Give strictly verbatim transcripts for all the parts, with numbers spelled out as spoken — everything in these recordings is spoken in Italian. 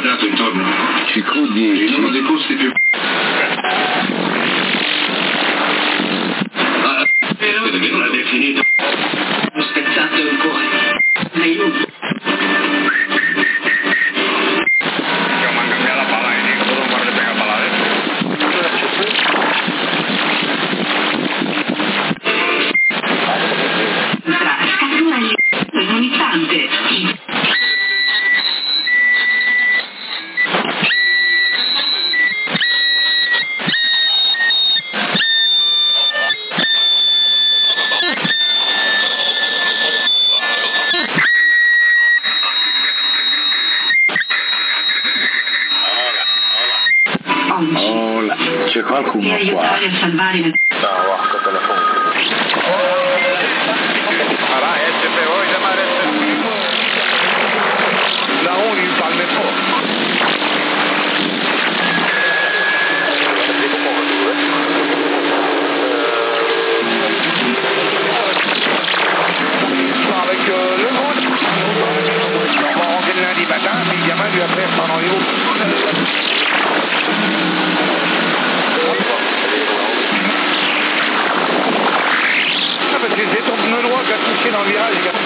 quadrato intorno. C Q dieci. In uno dei posti più... Ah, però ha definito... Ho spezzato il cuore. Aiuto. Hola, c'è qualcuno qua? Aiutare a salvare il... No, acqua telefonica. Allora, este pe voi de mare la unii palme po. Avec le monde, on va rentrer lundi matin, puis les gamins lui après prendre rendez-vous. Ah, parce que c'est ton pneu droit qui a touché dans le virage, les gars.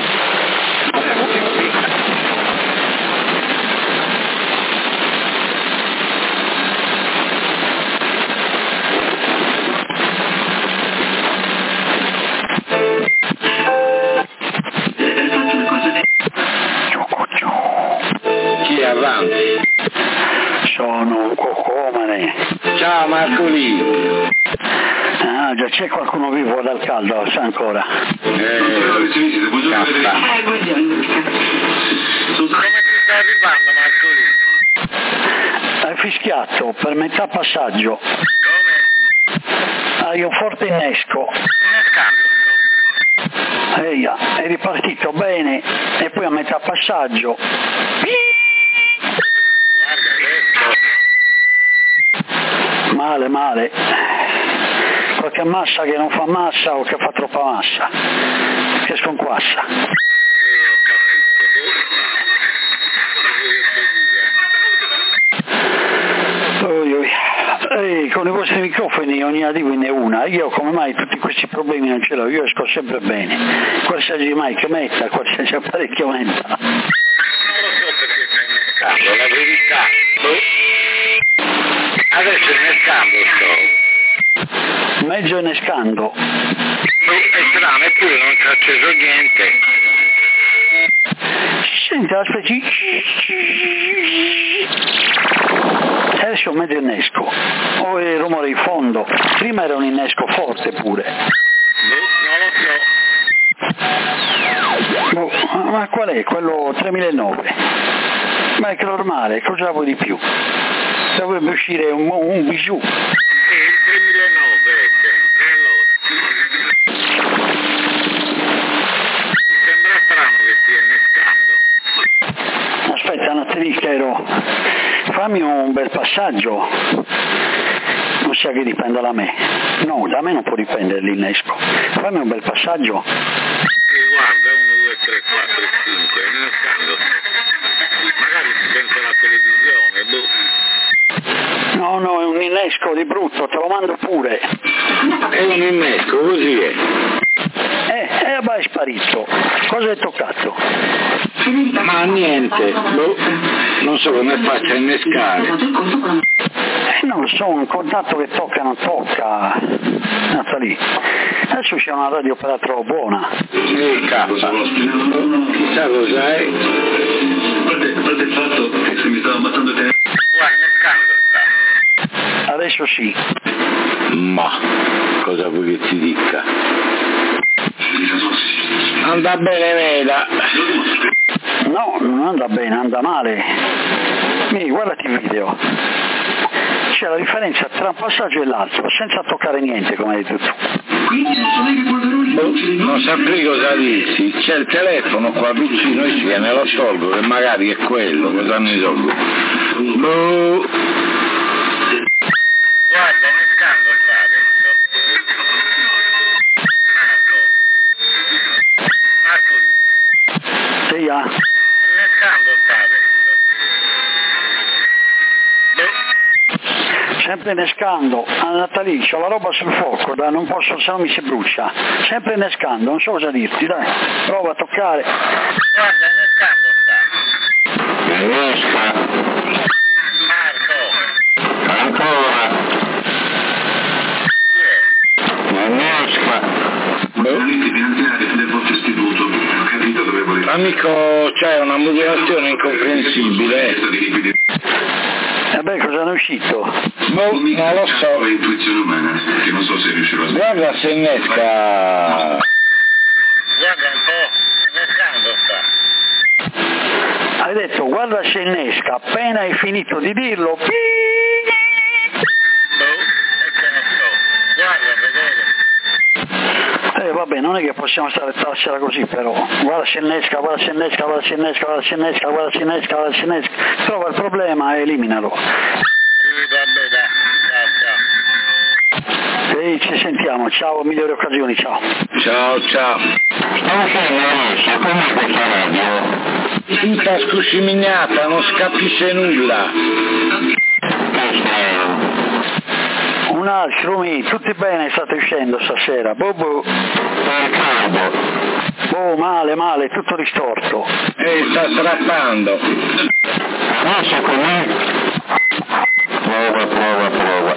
Chi avanti? Sono un cocomane. Ciao Marcolino. Ah, già c'è qualcuno vivo dal caldo, sa ancora. Eh, Buongiorno, cappa. Eh, buongiorno. Come ti stai arrivando, Marcolino? Hai fischiato per metà passaggio. Come? Hai un forte innesco. Innescando. Eia, è ripartito bene e poi a metà passaggio. Guarda adesso. Male, male. Qualche massa che non fa massa o che fa troppa massa. Che sconquassa. Eh, ho capito. Oi, oi. Ehi, con i vostri microfoni ogni adivine è una. Io come mai tutti questi problemi non ce l'ho? Io esco sempre bene. Qualsiasi mic metta, qualsiasi apparecchio metta. Non lo so perché stai innescando, la verità. Adesso innescando sto. Mezzo innescando. È strano, eppure non ci ho acceso niente. Senti, aspetti. Adesso mezzo innesco. O il rumore di fondo. Prima era un innesco forte pure. Non lo so. Oh, ma qual è? Quello tremilanove? Ma è che normale, cosa vuoi di più? Dovrebbe uscire un, un bijou. Sì, il tremilanove è sempre, allora. Mi sembra strano che stia innescando. Aspetta un attimino, fammi un bel passaggio. Non sa che dipenda da me. No, da me non può dipendere l'innesco. Fammi un bel passaggio. Sì, guarda, uno, due, tre, quattro, cinque, innescando. Magari si sente la televisione, boh. No, no, è un innesco di brutto, te lo mando pure. È un innesco, così è. Eh, eh, beh, è sparito. Cosa hai toccato? Ma niente, boh, non so come faccio a innescare. Eh, non lo so, un contatto che tocca non tocca. Natalì. Adesso c'è una radio per la trovo buona. E K. Chissà cos'è. A parte il fatto che se mi stavo ammazzando te... Guarda, innescando sta. Adesso sì. Ma, cosa vuoi che ti dica? Anda bene, veda. No, non anda bene, anda male. Mi guardati il video. C'è la differenza tra un passaggio e l'altro, senza toccare niente, come hai detto tu. Boh, non saprei cosa dirsi. C'è il telefono qua vicino e me lo tolgo, che magari è quello, cosa ne tolgo? Boh. Guarda, innescando sta adesso. Marco. Marco. Sì, ah. Innescando sta adesso. sempre innescando, andata lì, c'ho la roba sul fuoco, dai, non posso, se no mi si brucia, sempre innescando, non so cosa dirti, dai, prova a toccare. Guarda, innescando sta. Innesca. Marco. Ancora. Innesca. Movimenti finanziari del vostro istituto, ho capito dove volete. Amico, c'è una modulazione incomprensibile. E beh, cosa ne è uscito? Boh, non lo so. L'intuizione umana, che non so se riuscirò a sbagliare. Guarda se innesca. Guarda un po', innescando sta. Hai detto, guarda se innesca, appena hai finito di dirlo, Boh, e che ne so. Guarda, vedete. Eh vabbè, non è che possiamo stare a tarsela così però, guarda se innesca, guarda se innesca, guarda se innesca, guarda se innesca, guarda se innesca, guarda se innesca, trova il problema e eliminalo. Sì, vabbè, dai, ciao, ciao. E ci sentiamo, ciao, migliori occasioni, ciao. Ciao, ciao. Stavo facendo adesso, come questa radio? Tutta scuscimignata, non si capisce nulla. Che strano. Un altro, mi, tutti bene state uscendo stasera, boh boh. Per caldo. Oh, male, male, tutto distorto. E sta strappando. Adesso com'è? Prova, prova, prova.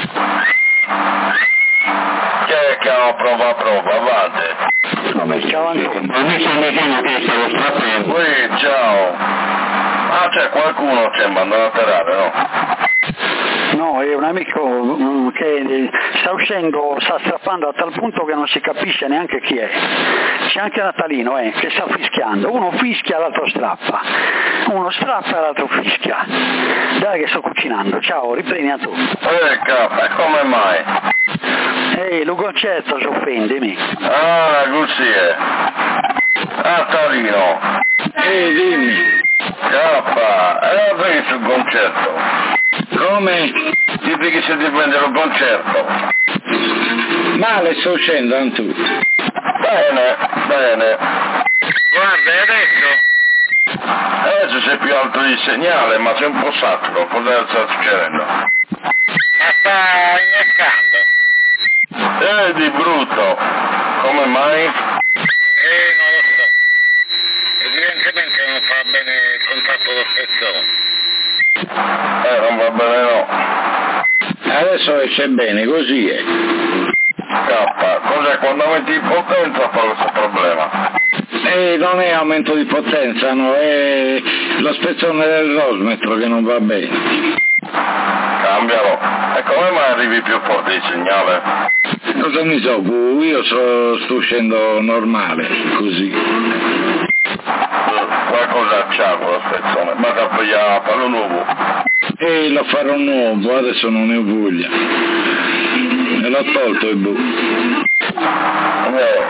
Che cavolo, prova, prova, avanti. Vabbè, ciao Antonio. Ma mi sta dicendo che stavo strappando. Ui, ciao. Ah, c'è qualcuno che mi andò a terrare, no? No, è un amico mm, che sta uscendo, sta strappando a tal punto che non si capisce neanche chi è. C'è anche Natalino eh, che sta fischiando, uno fischia, l'altro strappa, uno strappa e l'altro fischia. Dai che sto cucinando, ciao, riprendi a tu. Eh, cazzo, e come mai? Ehi, lo concerto si offendimi. Ah, così è. Ah, Torino. Ehi, dimmi. Cappa, e perché sul concerto? Come? Dici che se ti prende il concerto. Male sto uscendo, Antu. Bene, bene. Guarda, e adesso? Adesso c'è più alto il segnale, ma c'è un po' saturo. Cosa sta succedendo? Ma sta innescando. Eh, di brutto. Come mai? Eh, non lo so. Evidentemente non fa bene il contatto col spezzone. Eh, non va bene no. Adesso esce bene, così è. K, cos'è quando aumenti di potenza fa questo problema? Eh, non è aumento di potenza, no, è lo spezzone del rosmetro che non va bene. Cambialo. E come mai arrivi più forte il segnale? Cosa mi so, io so, sto uscendo normale, così. Qualcosa c'ha quello spezzone, ma da farlo nuovo. E lo farò nuovo, adesso non ne ho voglia. Me l'ho tolto il bu. Eh.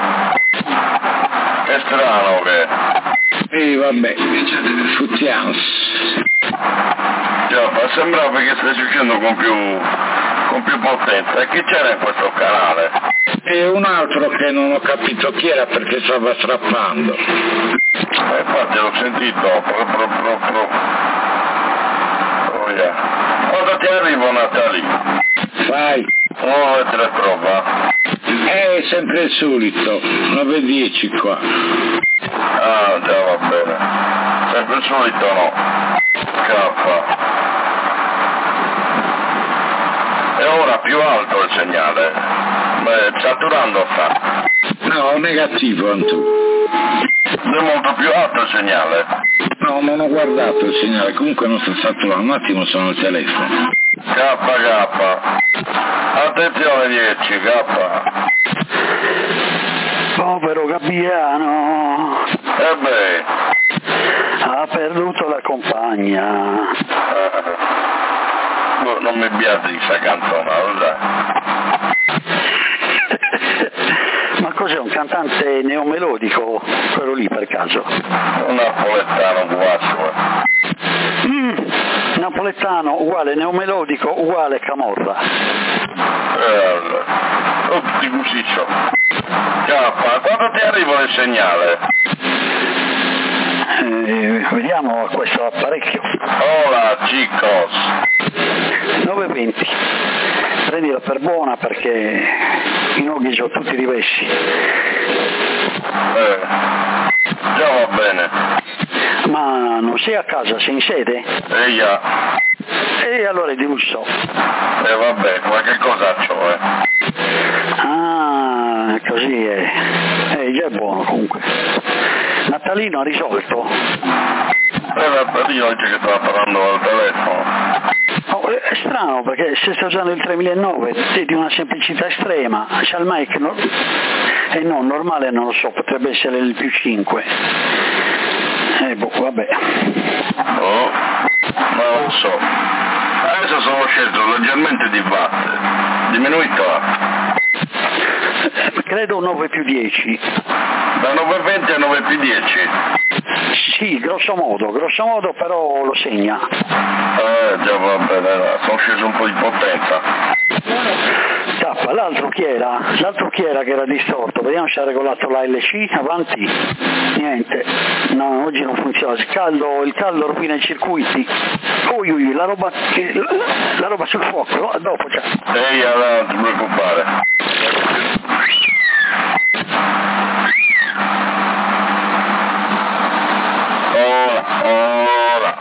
È strano che. E vabbè, futtiamo. Già, ma sembrava che stai uscendo con più con più potenza. E chi c'era in questo canale? E un altro che non ho capito chi era perché stava strappando. Eh, infatti l'ho sentito, pro, pro, pro, pro. Oh yeah. Quando ti arrivo Natali? Vai. Oh, e te le prova. È sempre il solito, nove e dieci qua. Ah, già va bene. Sempre il solito no. K. E ora più alto il segnale. Beh, saturando sta. No, negativo, Antu. È molto più alto il segnale. No, non ho guardato il segnale, comunque non sto saturando, un attimo sono il telefono. K, K. Attenzione dieci, K. Povero Gabbiano. E beh. Ha perduto la compagna. Eh, non mi piace questa canzone, lo sai. Ma cos'è, un cantante neomelodico, quello lì per caso? Un napoletano guasso. Mm, napoletano uguale neomelodico uguale Camorra. Eh, tutti cusiccio. K, quando ti arriva il segnale? Eh, vediamo questo apparecchio. Hola chicos. nove venti. Prendila per buona perché i noghi sono tutti diversi. Eh, già va bene. Ma non sei a casa, sei in sede? Eh già. E allora è di lusso. E eh, vabbè, qualche cosa c'ho, eh. Ah, così è. Eh, già è buono comunque. Natalino ha risolto? Eh, Natalino oggi che stava parlando al telefono. Oh, è strano perché se sta usando il tremilanove è di una semplicità estrema, c'ha il mic no? E no, normale non lo so, potrebbe essere il più cinque. Eh boh, vabbè. Oh, non lo so. Adesso sono sceso leggermente di watt, diminuito watt. Credo nove più dieci. Da nove virgola venti a nove più dieci? Sì, grosso modo, grosso modo però lo segna. Eh, già va bene, sono sceso un po' di potenza. Tappa, l'altro chi era? L'altro chi era che era distorto? Vediamo se ha regolato l'A L C, avanti. Niente, no, oggi non funziona, il caldo, il caldo rovina i circuiti. Ui, ui, la roba, la roba sul fuoco, a dopo già. Ehi, allora non ti preoccupare. Ora, ora.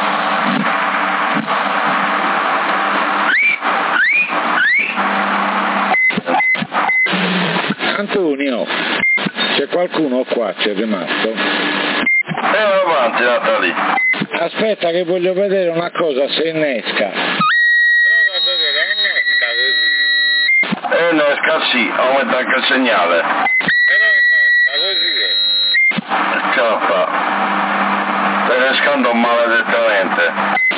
Antonio, c'è qualcuno qua, c'è rimasto? E avanti, Natali. Aspetta che voglio vedere una cosa, se innesca. Prova a vedere, innesca così. E innesca sì, aumenta anche il segnale. Però innesca così. Scappa. Stai innescando maledettamente.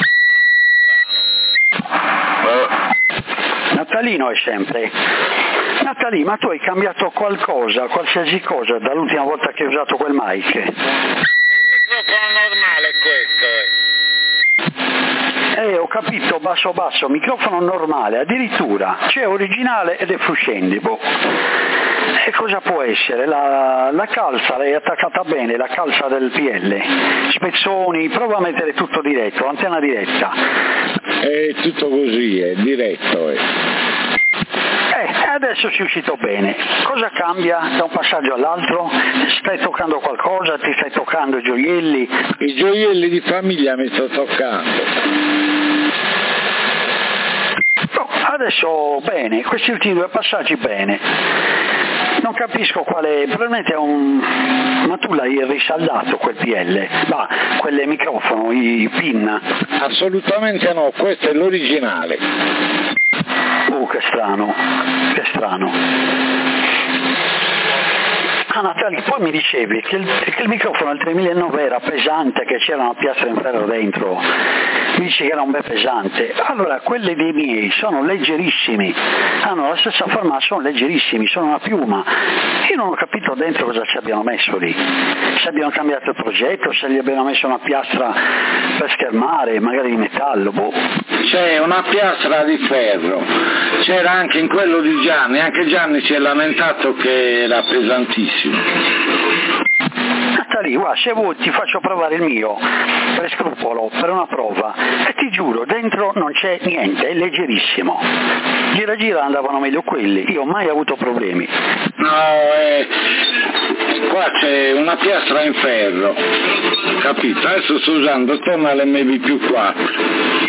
Eh. Natalino è sempre. Natalì, ma tu hai cambiato qualcosa, qualsiasi cosa dall'ultima volta che hai usato quel mic? Il microfono normale è questo, eh. Eh, ho capito, basso basso, microfono normale, addirittura, c'è originale ed è fruscendi, boh. E cosa può essere? La, la calza l'hai attaccata bene, la calza del P L, spezzoni, prova a mettere tutto diretto, antenna diretta. È tutto così, è diretto, eh. Eh, adesso sei uscito bene. Cosa cambia da un passaggio all'altro? Stai toccando qualcosa? Ti stai toccando i gioielli? I gioielli di famiglia mi sto toccando. No, adesso bene, questi ultimi due passaggi bene. Non capisco quale, probabilmente è un... ma tu l'hai risaldato quel P L? Ma quel microfono, i pin? Assolutamente no, questo è l'originale. Oh, che strano, che strano. Ah, Natalia, poi mi dicevi che il, che il microfono al tremilanove era pesante, che c'era una piastra in ferro dentro. Mi dici che era un bel pesante. Allora, quelli dei miei sono leggerissimi, hanno la stessa forma, sono leggerissimi, sono una piuma. Io non ho capito dentro cosa ci abbiano messo lì. Se abbiano cambiato il progetto, se gli abbiano messo una piastra per schermare, magari di metallo, boh. C'è una piastra di ferro, c'era anche in quello di Gianni, anche Gianni si è lamentato che era pesantissimo. Natalì, guarda, se vuoi ti faccio provare il mio, per scrupolo, per una prova, e ti giuro, dentro non c'è niente, è leggerissimo. Gira gira andavano meglio quelli, io ho mai avuto problemi. No, eh, qua c'è una piastra in ferro, capito? Adesso sto usando, torna all'M V più quattro.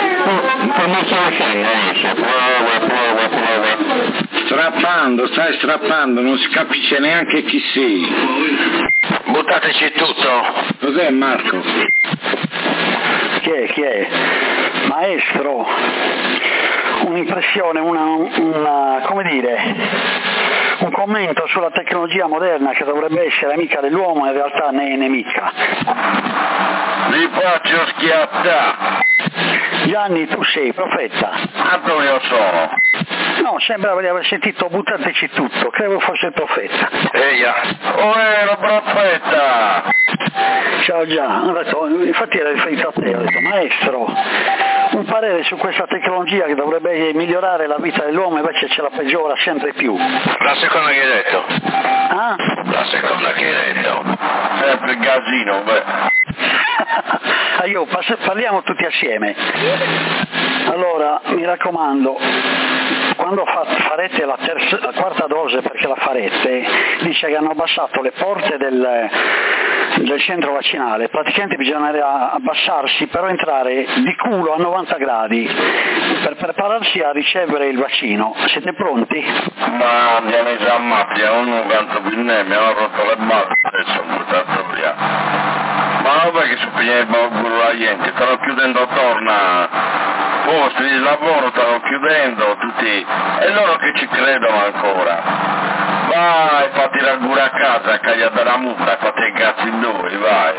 Strappando, stai strappando, non si capisce neanche chi sei. Buttateci tutto. Cos'è Marco? Chi è? Chi è? Maestro, un'impressione, una, una, come dire, un commento sulla tecnologia moderna che dovrebbe essere amica dell'uomo, in realtà ne è nemica. Vi faccio schiattare. Gianni, tu sei profeta. Antonio sono. No, sembrava di aver sentito buttateci tutto, credo fosse il profeta. Eia. Oh, ero profeta. Ciao Gian, ho detto, infatti era riferito a te, ho detto, maestro, un parere su questa tecnologia che dovrebbe migliorare la vita dell'uomo invece ce la peggiora sempre più. La seconda che hai detto? Ah? La seconda che hai detto? Sempre il gasino, beh. io, parliamo tutti assieme. Allora, mi raccomando, quando fa, farete la, terza, la quarta dose, perché la farete, dice che hanno abbassato le porte del, del centro vaccinale, praticamente bisognerà abbassarsi per entrare di culo a novanta gradi per prepararsi a ricevere il vaccino. Siete pronti? Ma andiamo già a macchia, non mi canto più ne, mi hanno rotto le balle, adesso ho buttato via. Ma non è che si piglia il bauguro la gente, stanno chiudendo attorno a posti di lavoro, stanno chiudendo tutti, e loro che ci credono ancora. Vai, fatti l'auguro a casa, caglia della muta, fatti i cazzi in due, vai.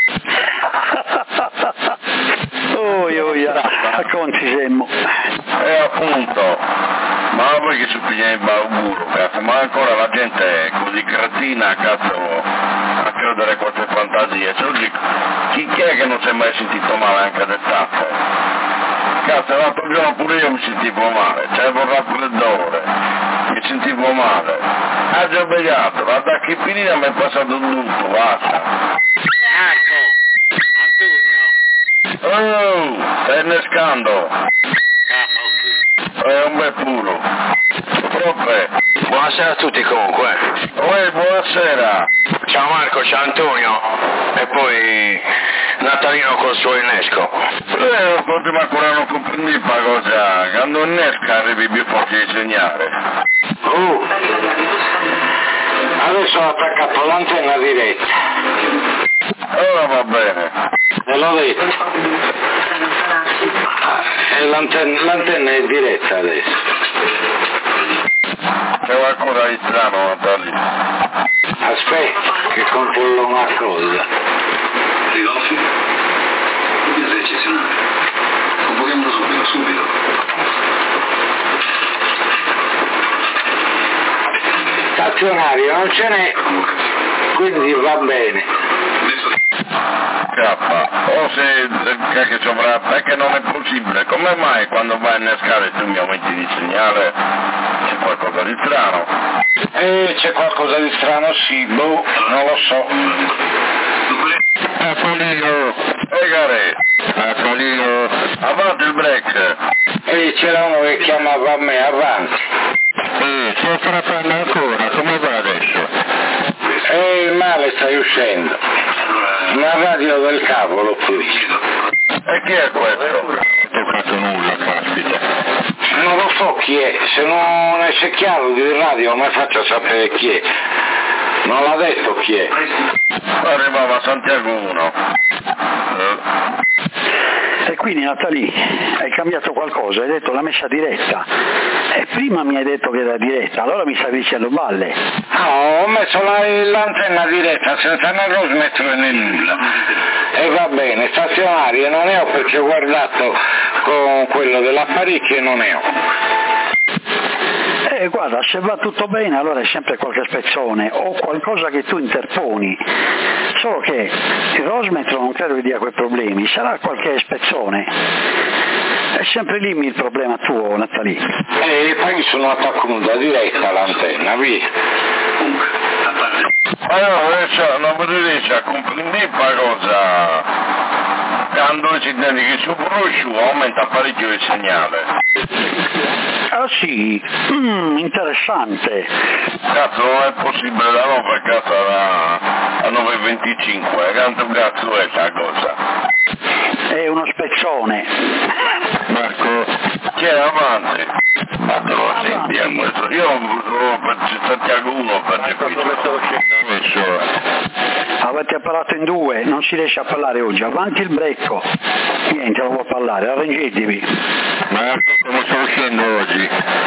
Oi, oi, racconti Semmo. E appunto, ma voi che si piglia il bauguro, cazzo, ma ancora la gente è così cretina, cazzo, a credere queste fantasie. Cioè, oggi, chi è che non si è mai sentito male anche d'estate? Cazzo, l'altro giorno pure io mi sentivo male, cioè vorrà freddore, mi sentivo male. Ha già sbagliato, ma da che finire mi è passato tutto, basta. Marco, Antonio. Oh, stai innescando. Ah, ok. È un bel puro. Troppe. Buonasera a tutti comunque. Oi, buonasera. Ciao Marco, ciao Antonio. E poi Natalino col suo innesco. Eh, forse ma ancora non comprendi la cosa. Quando innesca arrivi più forte di segnare. Uh, adesso ho attaccato l'antenna diretta. Ora va bene. Ve l'ho detto. E l'antenna, l'antenna è diretta adesso. C'è qualcosa di strano, Natalino. Aspetta, che controllo una cosa. Ridolfi? È eccezionale. Convochiamolo subito, subito. Stazionario non ce n'è, quindi va bene. K, o se che sopra, perché non è possibile, come mai quando vai a innescare tu mi aumenti di segnale? C'è qualcosa di strano? Eh, c'è qualcosa di strano, sì, boh, non lo so. Apolino, Egare, Apolino, avanti il break. E c'era uno che chiamava me, avanti. Eh, sto frappando ancora, come va adesso? E il male stai uscendo. Una radio del cavolo qui. E chi è questo? Non ho fatto nulla, caspita. Non lo so chi è, se non esce chiaro di radio come faccio a sapere chi è? Non l'ha detto chi è. Arrivava Santiago uno. E quindi Natalì, hai cambiato qualcosa, hai detto la messa diretta. E prima mi hai detto che era diretta, allora mi stavi dicendo balle. No, ho messo la, l'antenna diretta senza né lo smettere né nulla. E va bene, stazionarie non ne ho perché ho guardato con quello dell'apparecchio e non ne ho. Eh, guarda, se va tutto bene allora è sempre qualche spezzone o qualcosa che tu interponi, solo che il rosmetro non credo che dia quei problemi, sarà qualche spezzone. È sempre lì il problema tuo, Natalì. E poi sono attaccato da diretta all'antenna, via. Allora adesso non mi riesce a comprendere cosa. Quando ci tieni che su prosciu aumenta parecchio il segnale. Ah sì, mm, interessante. Cazzo, non è possibile da nove, cazzo, a nove e venticinque, quanto cazzo è sta cosa? È uno spezzone. Marco, chi è avanti? Ma te lo sentiamo, io sono per Santiago uno per questo. Avete parlato in due, non si riesce a parlare oggi, avanti il brecco. Niente, non può parlare, arrangetevi. Marco, come sto uscendo oggi?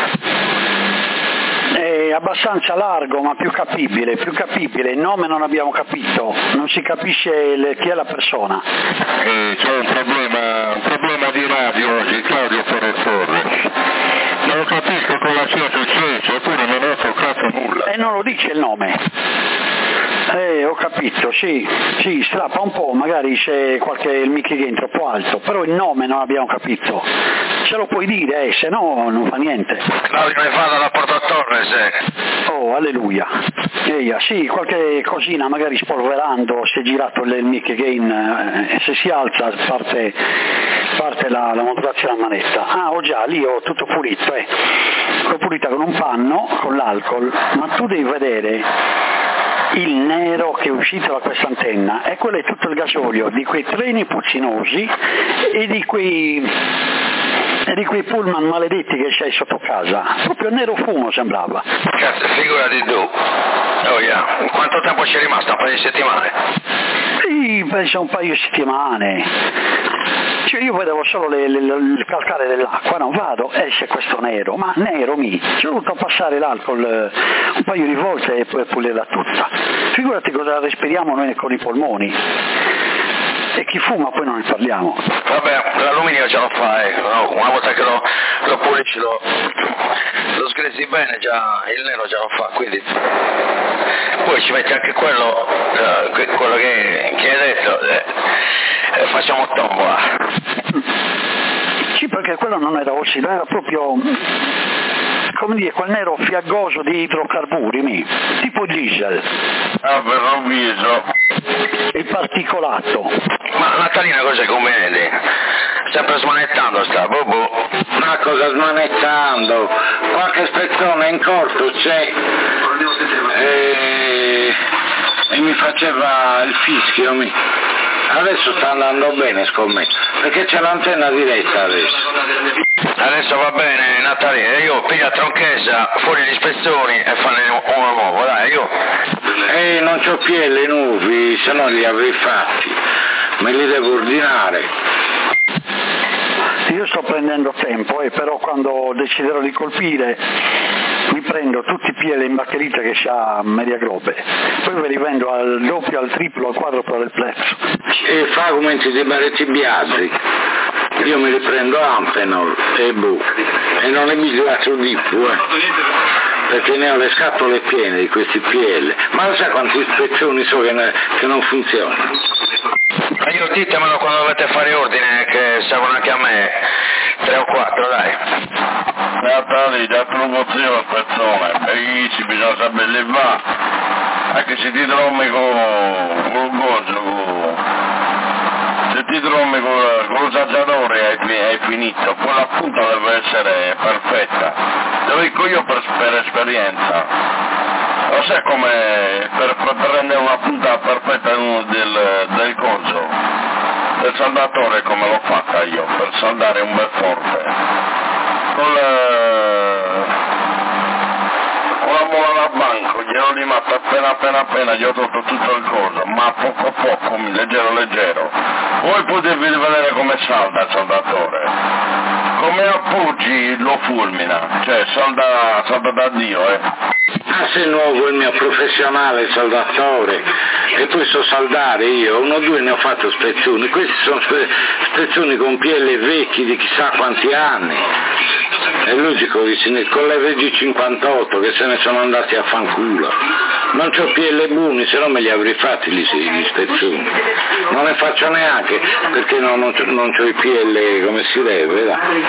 È abbastanza largo ma più capibile, più capibile, il nome non abbiamo capito, non si capisce le, chi è la persona. Eh, c'è un problema, un problema di radio oggi, Claudio Torres. Non capisco cosa sia successo, eppure non ho toccato nulla. E non lo dice il nome. Eh, ho capito, sì, sì, strappa un po', magari c'è qualche il Mickey Game troppo alto, però il nome non abbiamo capito. Ce lo puoi dire, eh, se no non fa niente. Claudio ne fa dalla Porta Torres, eh. Oh, alleluia. Eia, sì, qualche cosina, magari spolverando, si è girato il Mickey Game, eh, se si alza parte, parte la, la modulazione a manetta. Ah, ho già, lì ho tutto pulito, eh. L'ho pulita con un panno, con l'alcol, ma tu devi vedere il nero che è uscito da questa antenna, e quello è tutto il gasolio di quei treni puccinosi e di quei, e di quei pullman maledetti che c'hai sotto casa, proprio nero fumo sembrava. Cazzo, figurati tu. Oh yeah. Quanto tempo c'è rimasto? Un paio di settimane? Sì, penso un paio di settimane. Cioè io vedevo solo le, le, le, il calcare dell'acqua, no, vado, esce questo nero, ma nero mi, ci ho dovuto passare l'alcol eh, un paio di volte e poi pulirla tutta. Figurati cosa respiriamo noi con i polmoni. E chi fuma poi non ne parliamo. Vabbè, l'alluminio ce lo fa, eh. No, una volta che lo, lo pulisci, lo, lo sgrezzi bene, già il nero già lo fa, quindi poi ci metti anche quello, eh, quello che, che hai detto, eh, eh, facciamo tombola. Sì, perché quello non era ossido, era proprio, come dire, quel nero fiaggoso di idrocarburi, mi, tipo diesel. Ah, per un viso. Il particolato. Ma Natalina cos'è come vedi? Sempre smanettando sta, bobo. Ma cosa smanettando? Qualche spezzone in corto c'è e, e mi faceva il fischio. Mi. Adesso sta andando bene, scommetto, perché c'è l'antenna diretta adesso. Adesso va bene Natalina, io piglio a tronchesa fuori gli spezzoni e fanno uno nuovo, dai, io. E non c'ho più le nubi, se no li avrei fatti, me li devo ordinare. Io sto prendendo tempo, eh, però quando deciderò di colpire mi prendo tutti i P L in baccherita che c'ha Media Globe, poi ve li vendo al doppio, al triplo, al quadruplo del prezzo. E fa come dei baretti biazzi, io me li prendo Ampenol e boh, e non è migliorato di più, eh, perché ne ho le scatole piene di questi P L, ma lo sai quanti spezzoni so che, ne, che non funzionano? Ma io ditemelo quando dovete fare ordine, che servono anche a me, tre o quattro, dai. Natali, da promozione persone, e ci bisogna sapere va, anche se ti trovi con col gozo, se ti trovi con lo saggiatore hai, hai finito, poi la punta deve essere perfetta, te lo dico io per, per esperienza. Lo sai come per, per prendere una punta perfetta del, del coso, del saldatore come l'ho fatta io, per saldare un bel forte. Con la, con la mola da banco, glielo rimatto appena appena appena, gli ho tolto tutto il coso, ma poco a poco, leggero leggero. Voi potete vedere come salda il saldatore. Come appoggi lo fulmina, cioè salda, salda da Dio, eh. Ah, sei nuovo il mio professionale saldatore, e poi so saldare io, uno o due ne ho fatto spezzoni, questi sono spe- spezzoni con P L vecchi di chissà quanti anni, è logico che con l'R G cinquantotto che se ne sono andati a fanculo, non c'ho P L buoni, se no me li avrei fatti gli, gli spezzoni, non ne faccio neanche perché non, non, c'ho, non c'ho i P L come si deve, dai.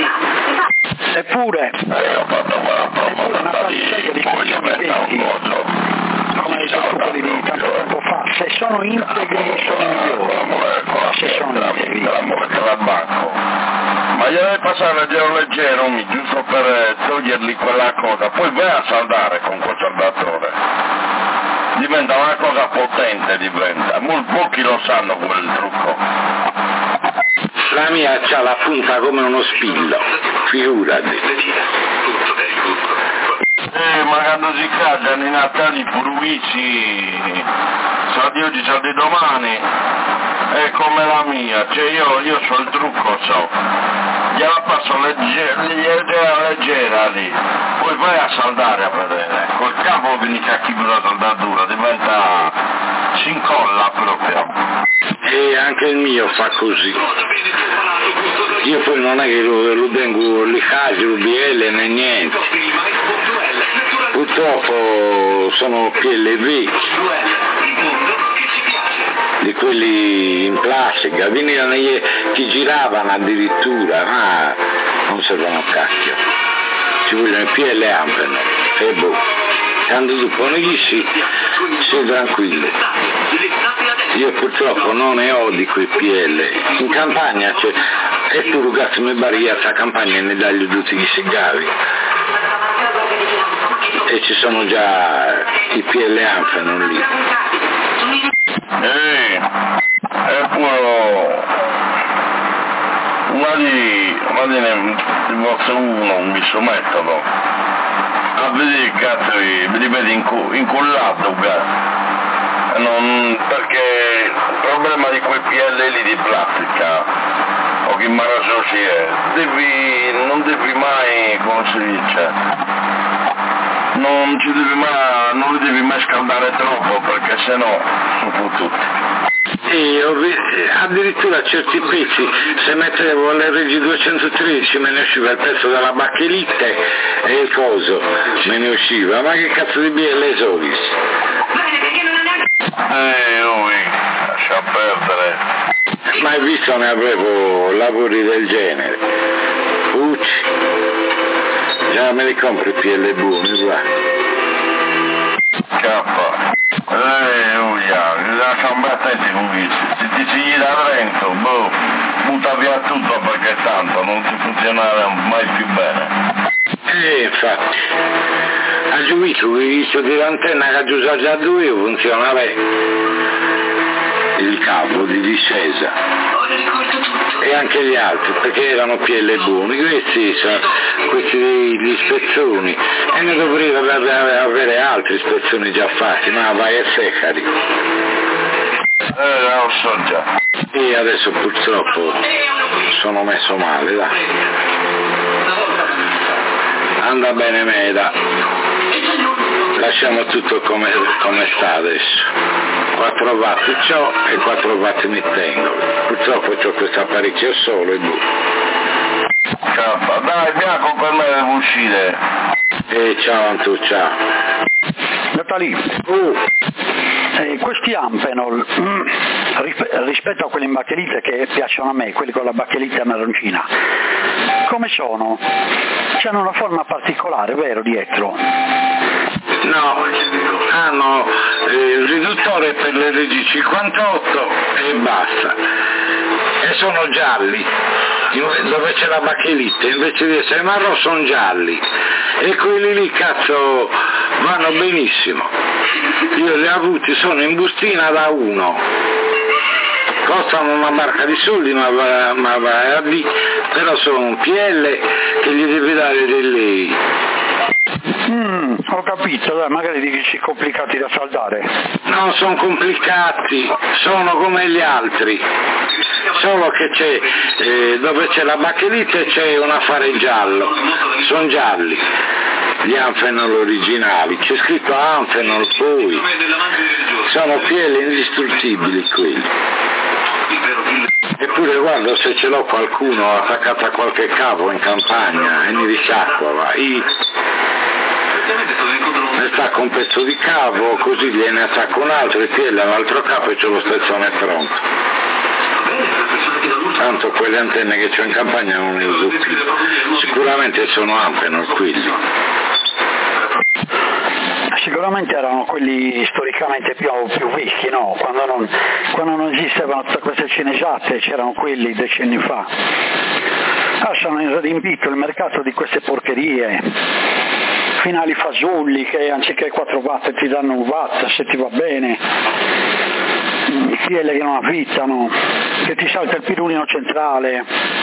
Eppure, Eh, ho fatto quella promozione di voglio mettere un coso. come hai detto tu quelli di tanto tempo fa, se sono integri sono migliori, se sono integri. Dal banco. Ma glielo devi passare leggero leggero, mi, giusto per togliergli quella cosa, poi vai a saldare con quel saldatore. Diventa una cosa potente, diventa. Molti pochi lo sanno quel trucco. La mia c'ha la punta come uno spillo, figurati. Eh, ma quando si cadono i Natali puruici, sa di oggi, sa di domani, è come la mia, cioè io, io so il trucco, so, gliela passo leggera, leggera, leggera lì, poi vai a saldare a vedere, col capo vieni cacchi per la saldatura, diventa, si incolla proprio. E anche il mio fa così. Io poi non è che lo, lo tengo le case, lo B L né niente. Purtroppo sono P L vecchi. di quelli in plastica, venivano che giravano addirittura, ma non servono a cacchio, ci vogliono i P L Amphenol, e boh, quando tu poneghi sei tranquillo. Io purtroppo non ne ho di quei P L, in campagna c'è, e tu ragazzi mi barriata a campagna e ne dagli tutti i segavi. E ci sono già i P L Amphenol lì. Ehi, è pure una di, una di ne, di vostro uno, un visto metodo, a vedere cazzo, mi ripeti incollato, non, perché il problema di quei P L lì di plastica, o che maraso si è, devi, non devi mai, come si dice, non ci devi mai, non li devi mai scaldare troppo perché sennò sono fottuti. E addirittura certi pezzi, se mettevo l'R G duecentotredici me ne usciva il pezzo della bacchelite e il coso me ne usciva, ma che cazzo di B L Solis? Eh, lui, lascia perdere. Mai visto ne avevo lavori del genere. Ucci, già me li compri P L buoni, va. Cappa. Eh, uia, lascia un battente con vici. Se ti sigli da Trento, boh, butta via tutto perché tanto non ti funzionerà mai più bene. Eh, infatti. A giudizio che visto di l'antenna che ha giusato già due funziona bene. Il cavo di discesa e anche gli altri perché erano P L buoni, questi sono questi gli spezzoni e ne dovrebbero avere altri spezzoni già fatti, ma vai a seccari. Eh, lo so già. E adesso purtroppo sono messo male, dai. Anda bene Meda, lasciamo tutto come, come sta adesso. quattro watt c'ho e quattro watt mi tengo. Purtroppo c'ho questo apparecchio solo e boh. Cappa, dai Bianco per me devo uscire. E ciao Antu, ciao. Natalì, Uh. eh, questi Amphenol, mm, rispetto a quelli in bacchelite che piacciono a me, quelli con la bacchelite marroncina, come sono? C'hanno una forma particolare, vero, dietro? No, hanno eh, il riduttore per l'R G cinquantotto e basta. E sono gialli, dove c'è la bacchelite, invece di essere marroni sono gialli. E quelli lì cazzo vanno benissimo. Io li ho avuti, sono in bustina da uno. Costano una barca di soldi, ma va, ma va a D, però sono un P L che gli devi dare del lei. Mm, ho capito, dai, magari dici complicati da saldare. Non sono complicati, sono come gli altri, solo che c'è, eh, dove c'è la bacchelite c'è un affare giallo, sono gialli, gli Amphenol originali, c'è scritto Amphenol poi, sono P L indistruttibili quelli. Eppure guarda, se ce l'ho qualcuno attaccato a qualche cavo in campagna e mi risacqua, va, io ne stacco un pezzo di cavo, così gliene attacco un altro e piella un altro capo e c'ho lo spezzone pronto. Tanto quelle antenne che c'ho in campagna non le uso più. Sicuramente sono Amphenol quelli. Sicuramente erano quelli storicamente più, più vecchi, no? Quando non, quando non esistevano tutte queste cinesate, c'erano quelli decenni fa. Adesso hanno riempito il mercato di queste porcherie, finali fasulli che anziché quattro watt ti danno un watt se ti va bene, i P L che non affittano, che ti salta il pirulino centrale,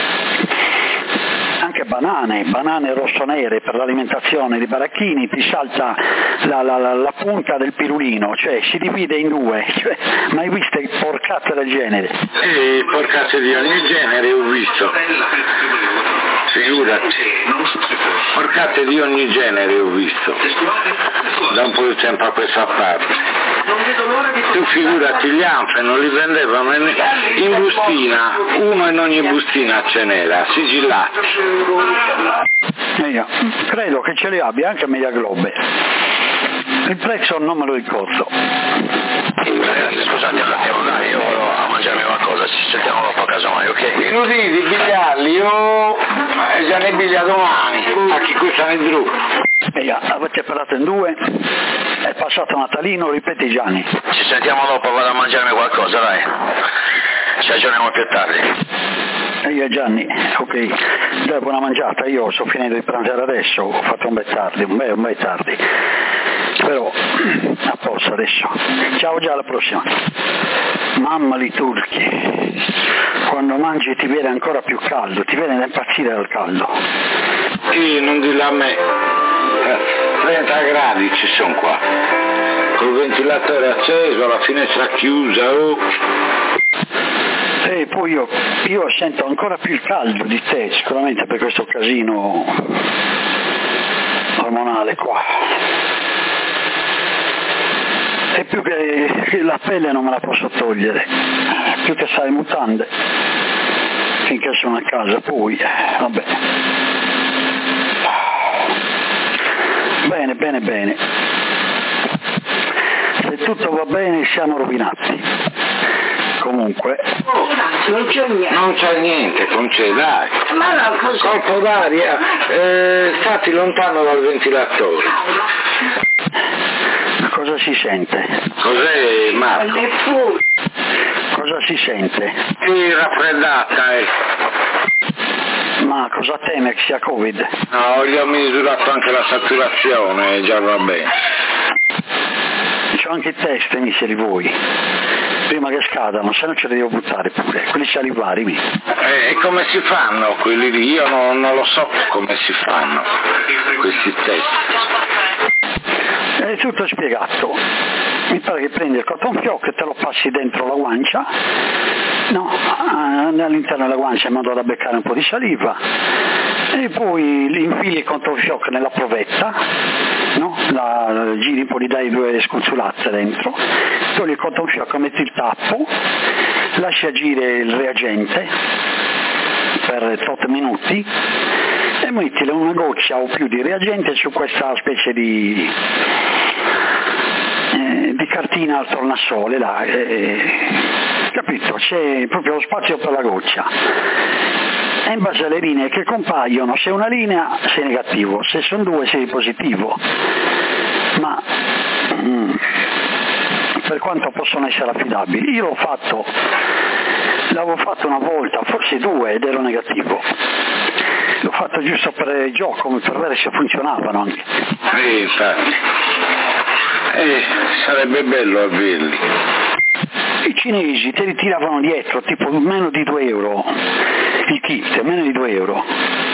anche banane, banane rosso-nere per l'alimentazione di baracchini, ti salta la, la, la, la punta del pirulino, cioè si divide in due, cioè, mai viste porcate del genere? E porcate di ogni genere ho visto, figurati, porcate di ogni genere ho visto, da un po' di tempo a questa parte. Tu figurati, gli Amphenol li vendevano in, in bustina, uno in ogni bustina ce n'era, sigillati. E io credo che ce li abbia anche Media Globe. Il prezzo non me lo ricordo. Scusate un attimo, dai, io mangiarmi qualcosa, ci sentiamo dopo casomai, ok? Inutili, bigliarli, io già ne biglia domani, a chi questa ne giù. E avete parlato in due, è passato Natalino, ripeti Gianni. Ci sentiamo dopo, vado a mangiarmi qualcosa, dai. Ci aggiorniamo più tardi. E io e Gianni, ok, dai, buona mangiata, io sto finendo di pranzare adesso, ho fatto un bel tardi, un bel, un bel tardi, però a posto adesso. Ciao, già alla prossima. Mamma li turchi, quando mangi ti viene ancora più caldo, ti viene da impazzire dal caldo. Sì, non dillo a me, trenta gradi ci sono qua, col ventilatore acceso, la finestra chiusa, oh. E poi io, io sento ancora più il caldo di te, sicuramente per questo casino ormonale qua. E più che la pelle non me la posso togliere, più che sai mutande, finché sono a casa, poi, vabbè. Bene, bene, bene. Se tutto va bene siamo rovinati. Comunque non c'è niente, non c'è niente, non c'è, dai. Ma no, così. Colpo d'aria, eh, stati lontano dal ventilatore. Cosa si sente? Cos'è, Marco? Cosa si sente? Sì, raffreddata, eh. Ma cosa teme che sia Covid? No, gli ho misurato anche la saturazione, già va bene. C'ho anche i test, miseri voi. Prima che scadano, se no ce li devo buttare pure, quelli salivari mi. E eh, come si fanno quelli lì? Io non, non lo so come si fanno questi test. È tutto spiegato. Mi pare che prendi il cotton fioc e te lo passi dentro la guancia, no, all'interno della guancia in modo da beccare un po' di saliva, e poi infili il cotton fioc nella provetta, no? La giri, poi gli dai due sconsulazze dentro, togli il cotton fioc, metti il tappo, lasci agire il reagente per tot minuti e metti una goccia o più di reagente su questa specie di, eh, di cartina al tornasole là, eh, capito? C'è proprio lo spazio per la goccia. E in base alle linee che compaiono, se una linea sei negativo, se sono due sei positivo, ma mm, per quanto possono essere affidabili, io l'ho fatto, l'avevo fatto una volta, forse due, ed ero negativo. L'ho fatto giusto per il gioco, per vedere se funzionavano anche. Sì, infatti. Eh, sarebbe bello averli. I cinesi te li tiravano dietro, tipo meno di due euro, il kit, meno di due euro.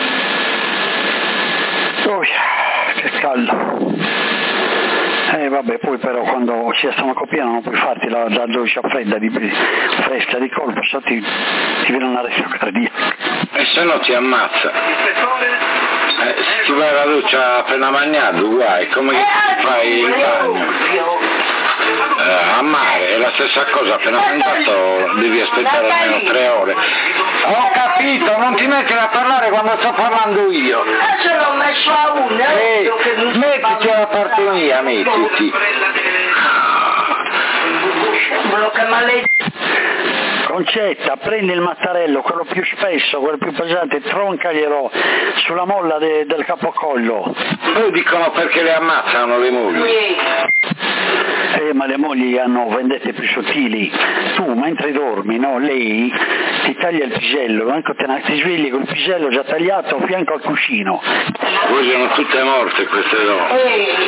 Oh, che caldo. Eh vabbè, poi però quando si stanno copiando non puoi farti la, la doccia fredda, di, fresca di colpo, se ti, ti viene un arresto cardiaco. E se no ti ammazza. Eh, se ti vai alla doccia appena mangiato, guai, come che fai il bagno? Eh, a mare è la stessa cosa, appena mangiato devi aspettare almeno tre ore. Ho capito, non ti metti a parlare quando sto parlando io. Ce l'ho messo a una. Eh, mettiti alla parte mia, mettiti. Concetta, prendi il mattarello, quello più spesso, quello più pesante, troncaglielo sulla molla de, del capocollo. Poi dicono perché le ammazzano le mogli. Eh, ma le mogli hanno vendette più sottili. Tu mentre dormi, no, lei ti taglia il pisello, anche te ne, ti svegli con il pisello già tagliato a fianco al cuscino. Poi sono tutte morte queste donne.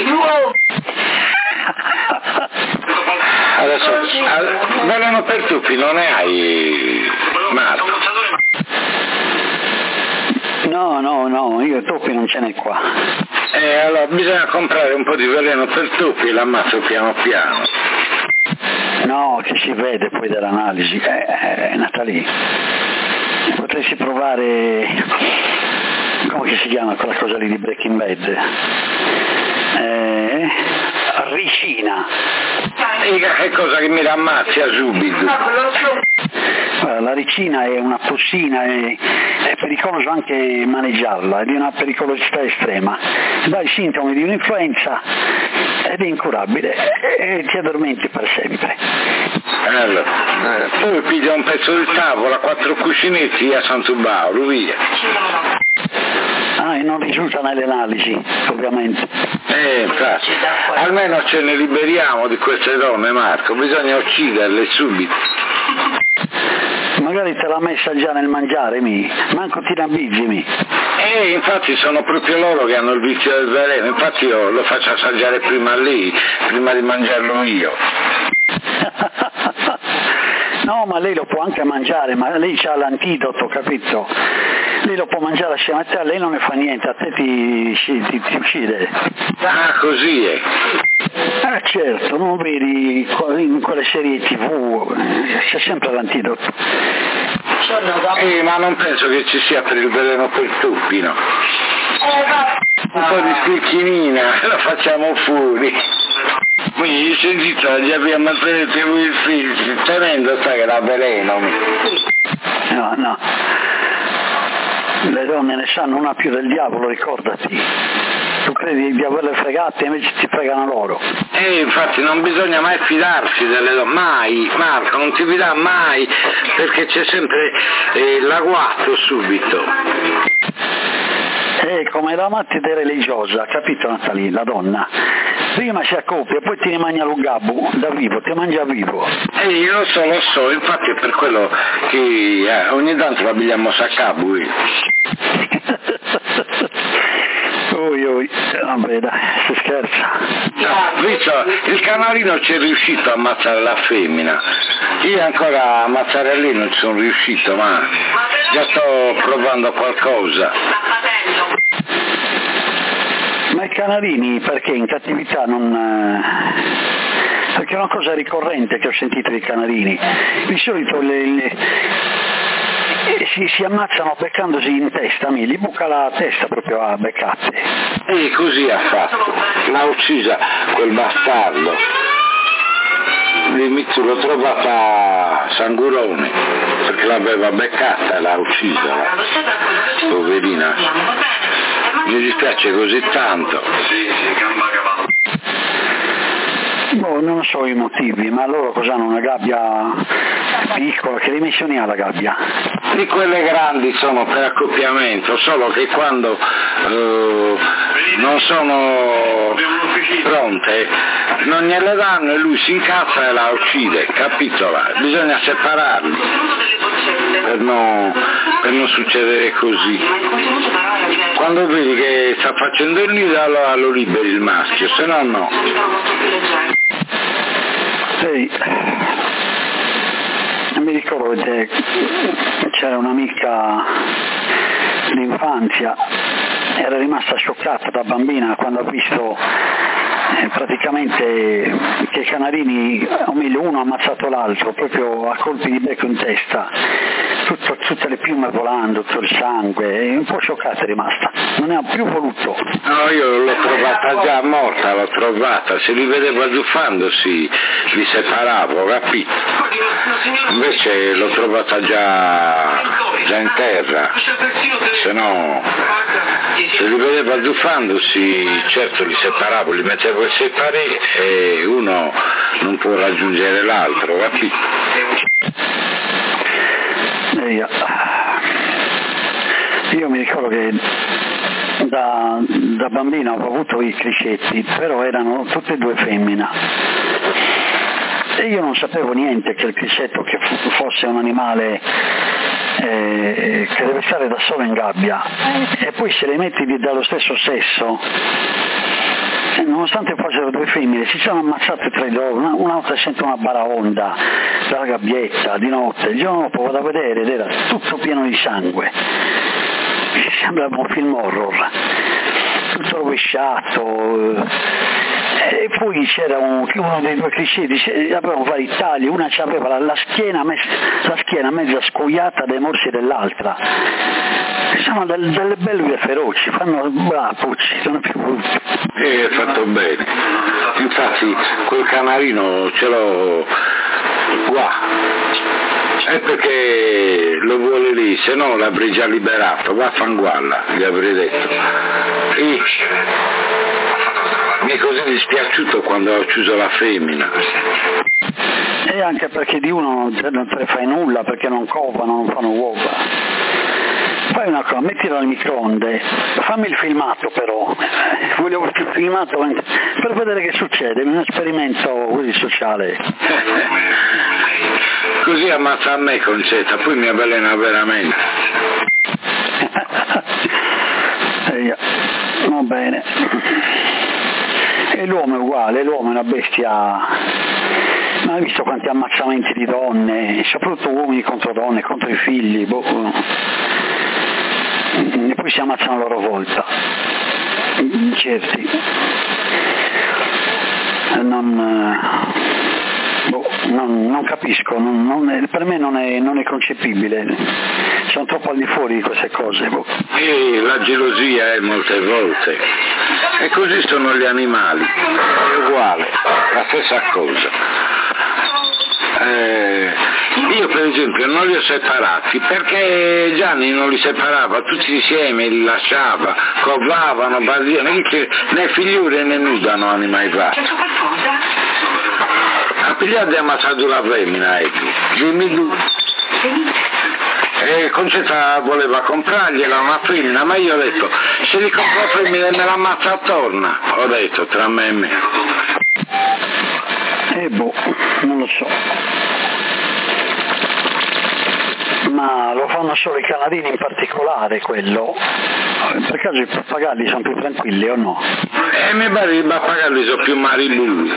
Adesso, al, veleno per tutti non ne hai, Marco? No, no, no, io topi non ce n'è qua. Eh, allora bisogna comprare un po' di veleno per tutti e l'ammazzo piano piano. No, che si vede poi dall'analisi. Eh, Natalie, potresti provare, come si chiama quella cosa lì di Breaking Bad? Eh, ricina. Dica che cosa che mi ammazza subito. La ricina è una tossina, è, è pericoloso anche maneggiarla, è di una pericolosità estrema, dà i sintomi di un'influenza ed è incurabile e ti addormenti per sempre. Allora, eh, poi piglia un pezzo di tavola, quattro cuscinetti a Sant'Ubauro, via. Ah, e non risulta nelle analisi, ovviamente. Eh, infatti, almeno ce ne liberiamo di queste donne, Marco, bisogna ucciderle subito. Magari te l'ha messa già nel mangiare, mi. Manco ti rabbizzi, mi. Eh, infatti sono proprio loro che hanno il vizio del veleno, infatti io lo faccio assaggiare prima lì, prima di mangiarlo io. No, ma lei lo può anche mangiare, ma lei c'ha l'antidoto, capito? Lei lo può mangiare assieme a te, a lei non ne fa niente, a te ti, ti, ti uccide. Ah, così è. Ah, certo, non vedi in quelle serie tivù, c'è sempre l'antidoto. Eh, ma non penso che ci sia per il veleno per tuppi, no? Un po' di scricchinina, la facciamo fuori. Quindi io sentito, già abbiamo ammazzato il figlio, tenendo sta che era veleno. No, no. Le donne ne sanno una più del diavolo, ricordati. Tu credi di averle fregate, invece ti fregano loro. Eh, infatti non bisogna mai fidarsi delle donne, mai, Marco, non ti fidare mai, perché c'è sempre eh, l'agguato subito. È come la mattita religiosa, capito Natalì, la donna? Prima si accoppia, poi ti rimane lo gabbo, da vivo, ti mangia vivo. Eh, io lo so, lo so, infatti è per quello che eh, ogni tanto la pigliamo a cabo. Ui, ui, vabbè dai, si scherza. No, visto, il canarino ci è riuscito a ammazzare la femmina, io ancora a ammazzare lì non ci sono riuscito, ma già sto provando qualcosa. Ma i canarini perché in cattività non... perché è una cosa ricorrente che ho sentito dei canarini, di solito le... le... Si, si ammazzano beccandosi in testa, mi gli buca la testa proprio a beccate. E così ha fatto, l'ha uccisa quel bastardo. L'inizio l'ho trovata a Sangurone, perché l'aveva beccata e l'ha uccisa, poverina. Mi dispiace così tanto. Boh, non so i motivi, ma loro cos'hanno, una gabbia piccola, che dimensioni ha la gabbia? Di quelle grandi sono per accoppiamento, solo che quando eh, non sono pronte non gliele danno e lui si incazza e la uccide, capito? Bisogna separarli per non, per non succedere così. Quando vedi che sta facendo il nido allora lo liberi il maschio, se no no. Sì. Mi ricordo che c'era un'amica d'infanzia, era rimasta scioccata da bambina quando ha visto eh, praticamente che i canarini, o meglio uno ha ammazzato l'altro proprio a colpi di becco in testa, tutto, tutte le piume volando, tutto il sangue, è un po' scioccata è rimasta, non ne ha più voluto. No, io l'ho trovata già morta, l'ho trovata, se li vedevo azzuffandosi li separavo, capito? Invece l'ho trovata già, già in terra, se no se li vedevo azzuffandosi certo li separavo, li mettevo in separé e uno non può raggiungere l'altro, capito? Io, io mi ricordo che da, da bambino ho avuto i criscetti, però erano tutte e due femmine. E io non sapevo niente che il criscetto che fosse un animale eh, che deve stare da solo in gabbia, e poi se le metti dallo stesso sesso, nonostante fossero due femmine, si sono ammazzate tra di loro. Una, una volta sento una baraonda dalla gabbietta di notte, il giorno dopo vado a vedere ed era tutto pieno di sangue, sembrava un film horror, tutto rovesciato. E poi c'era un, uno dei due criscetti, avevano vari tagli, una aveva la, la, schiena, la schiena mezza scoiata dai morsi dell'altra. Sono delle, delle belve feroci, fanno brapucci, sono più brutti. E hai fatto bene. Infatti quel canarino ce l'ho qua. È perché lo vuole lì, se no l'avrei già liberato, vaffangualla, gli avrei detto. E mi è così dispiaciuto quando ho ucciso la femmina. E anche perché di uno non te, non te ne fai nulla, perché non covano, non fanno uova. Fai una cosa, mettilo al microonde, fammi il filmato però, voglio il filmato per vedere che succede, un esperimento così sociale. Così ammazza a me Concetta, poi mi avvelena veramente. eh, va bene. E l'uomo è uguale, l'uomo è una bestia. Ma hai visto quanti ammazzamenti di donne, soprattutto uomini contro donne, contro i figli, boh. E poi si ammazzano a loro volta, certi. Non, boh, non, non capisco, non, non è, per me non è, non è concepibile, sono troppo al di fuori di queste cose. Boh. E la gelosia è molte volte, e così sono gli animali, è uguale, la stessa cosa. Eh, io per esempio non li ho separati perché Gianni non li separava, tutti insieme li lasciava, covavano, badivano, né figliure né nudano animali va. Ha pigliato e ammazzato la femmina, ecco, dimmi tu. E Concetta voleva comprargliela una femmina, ma io ho detto, se li compro femmina e me la ammazza attorno, ho detto tra me e me. E eh boh, non lo so. Ma lo fanno solo i canadini in particolare quello? Per caso i pappagalli sono più tranquilli o no? Eh, mi pare che i pappagalli sono più maribulli.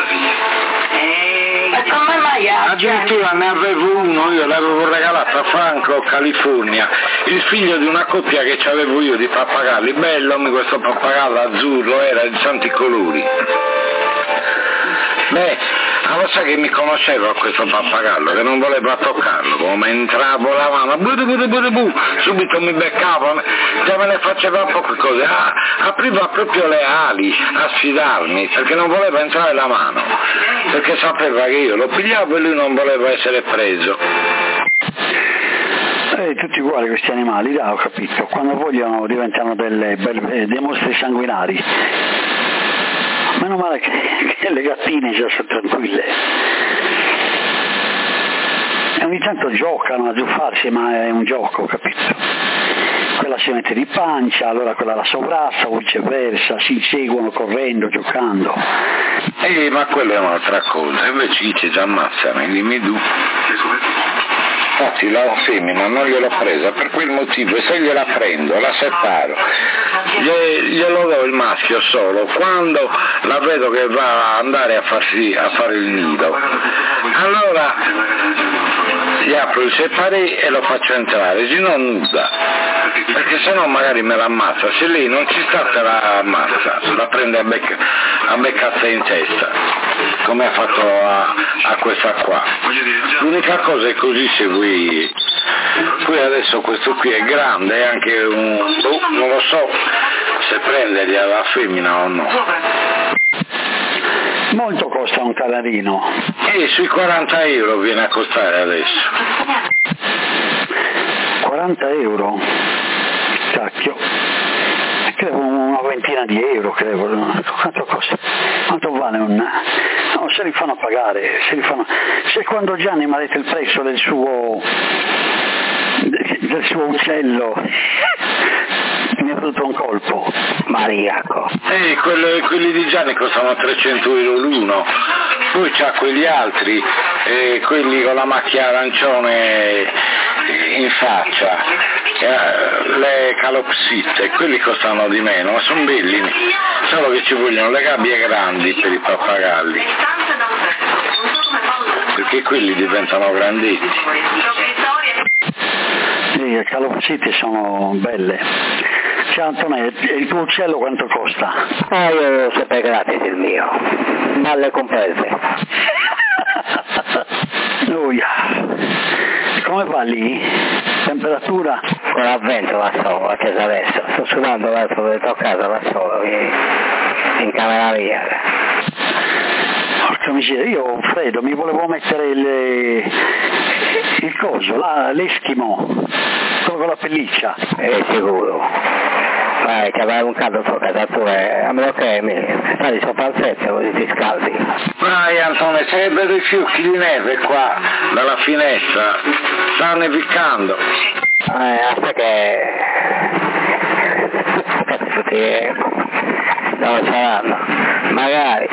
Addirittura ne avevo uno, io l'avevo regalato a Franco, California, il figlio di una coppia che avevo io di pappagalli, bello, questo pappagallo azzurro era di tanti colori. Beh, allora sai che mi conoscevo questo pappagallo, che non voleva toccarlo, come entravo la mano, budu budu budu bu, subito mi beccava, già me ne faceva poche cose, ah, apriva proprio le ali a sfidarmi, perché non voleva entrare la mano, perché sapeva che io lo pigliavo e lui non voleva essere preso. Eh, tutti uguali questi animali, da, ho capito, quando vogliono diventano delle, belle, dei mostri sanguinari. Meno male che, che le gattine già sono tranquille. E ogni tanto giocano a zuffarsi, ma è un gioco, capito? Quella si mette di pancia, allora quella la sovrasta o viceversa, si inseguono correndo, giocando. Eh, ma quella è un'altra cosa, invece chi ci già ammazzano, dimmi tu. Infatti la femmina non gliel'ho presa per quel motivo, e se gliela prendo, la separo, glielo do il maschio solo quando la vedo che va a andare a, farsi, a fare il nido. Allora gli apro il separé e lo faccio entrare, se no nuda, perché se no magari me la ammazza, se lei non ci sta te la ammazza, la prende a, becca, a beccazza in testa, come ha fatto a, a questa qua. L'unica cosa è così, se vuoi, poi adesso questo qui è grande, è anche un, oh, non lo so se prendergli alla femmina o no. Molto costa un canarino? E sui quaranta euro viene a costare adesso. quaranta euro? Cacchio. Credo una ventina di euro, credo. Quanto costa? Quanto vale un... No, se li fanno pagare, se li fanno... Se quando Gianni mi ha detto il prezzo del suo... del suo uccello... mi ha dato un colpo, mariaco. Eh, quelli, quelli di Gianni costano trecento euro l'uno, poi c'ha quegli altri, eh, quelli con la macchia arancione in faccia, eh, le calopsite, quelli costano di meno, ma sono belli, solo che ci vogliono le gabbie grandi per i pappagalli, perché quelli diventano grandetti. Sì, le calopsite sono belle. Ciao Antonio, il tuo uccello quanto costa? Ah, io sempre gratis il mio, balle comprese. Uia. Come va lì? Temperatura? Con l'avvento va solo, accesa adesso, sto sudando verso dove sto a casa, va solo, in camera via. Porca miseria, io ho freddo, mi volevo mettere il, il coso, là, l'Eskimo, quello con la pelliccia. È sicuro. Eh, che aveva un caldo sopra casa tua, a meno che mi fai sopra al sette così ti scaldi. Dai Antonio, sarebbero dei fiocchi di neve qua, dalla finestra, sta nevicando. Eh, aspetta che... Cazzo tutti... dove saranno? Magari.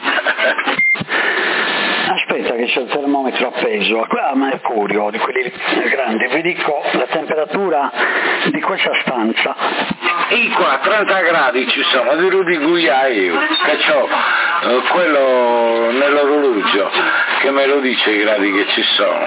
Aspetta che c'è il termometro appeso, qua a Mercurio, di quelli grandi, vi dico la temperatura di questa stanza. E qua trenta gradi ci sono, di Rudy Guia io, che c'ho eh, quello nell'orologio che me lo dice i gradi che ci sono.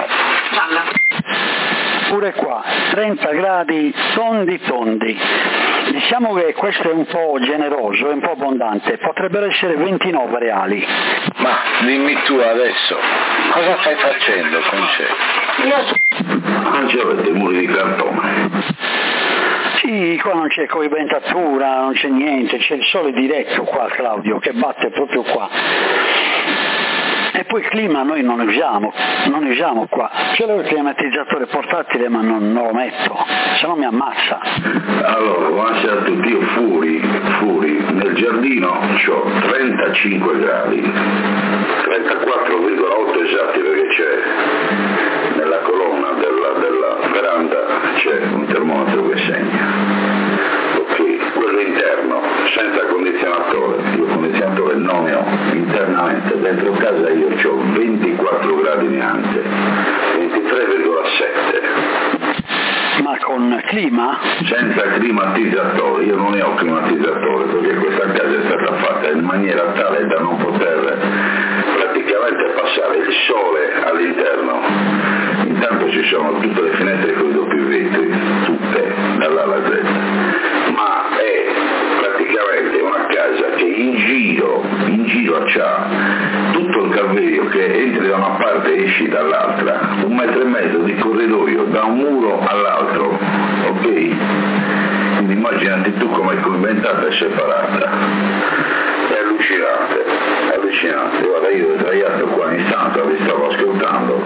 Pure qua, trenta gradi tondi tondi. Diciamo che questo è un po' generoso, è un po' abbondante, potrebbero essere ventinove reali. Ma dimmi tu adesso, cosa stai facendo con te? Non ci avete muri di cartone? Sì, qua non c'è coibentatura, non c'è niente, c'è il sole diretto qua, Claudio, che batte proprio qua. E poi il clima noi non usiamo, non usiamo qua. Ce l'ho il climatizzatore portatile ma non, non lo metto, se no mi ammazza. Allora, buonasera a tutti, io fuori, fuori, nel giardino ho trentacinque gradi, trentaquattro virgola otto esatti perché c'è nella colonna della, della veranda c'è un termometro che segna. Ok, quello interno, senza condizionatore, io condizionatore non ne ho, internamente, dentro casa io ho ventiquattro gradi neanche, ventitré virgola sette. Ma con clima? Senza climatizzatore, io non ne ho climatizzatore perché questa casa è stata fatta in maniera tale da non poter praticamente passare il sole all'interno. Intanto ci sono tutte le finestre con i doppi vetri, tutte, dall'A alla Z, ma è praticamente una casa che in giro, in giro c'ha tutto il calvario che entri da una parte e esci dall'altra, un metro e mezzo di corridoio da un muro all'altro, ok? Quindi immaginati tu come è coibentata e separata. È allucinante, è allucinante. Guarda, io ho sdraiato qua in stanza, vi stavo ascoltando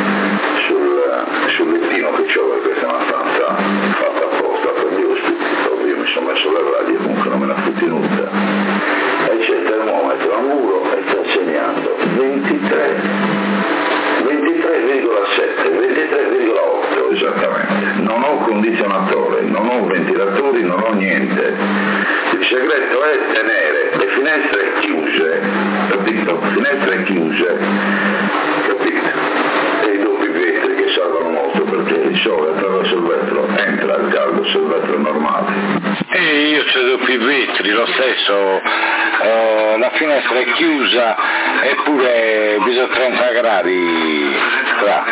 sul, sul lettino che ho, perché questa è una stanza fatta apposta per gli ospiti. Io mi sono messo la radio, comunque non me la fu tenuta. E c'è il termometro a muro e sta segnando ventitré, ventitré virgola sette, ventitré virgola otto esattamente. Non ho condizionatore, non ho ventilatori, non ho niente. Il segreto è tenere le finestre chiuse, capito? Finestre chiuse, capito? E i doppi vetri che salvano molto perché il sole attraverso il vetro entra al caldo se il vetro è normale. E io c'ho doppi vetri, lo stesso, eh, la finestra è chiusa eppure bisogna trenta gradi qua.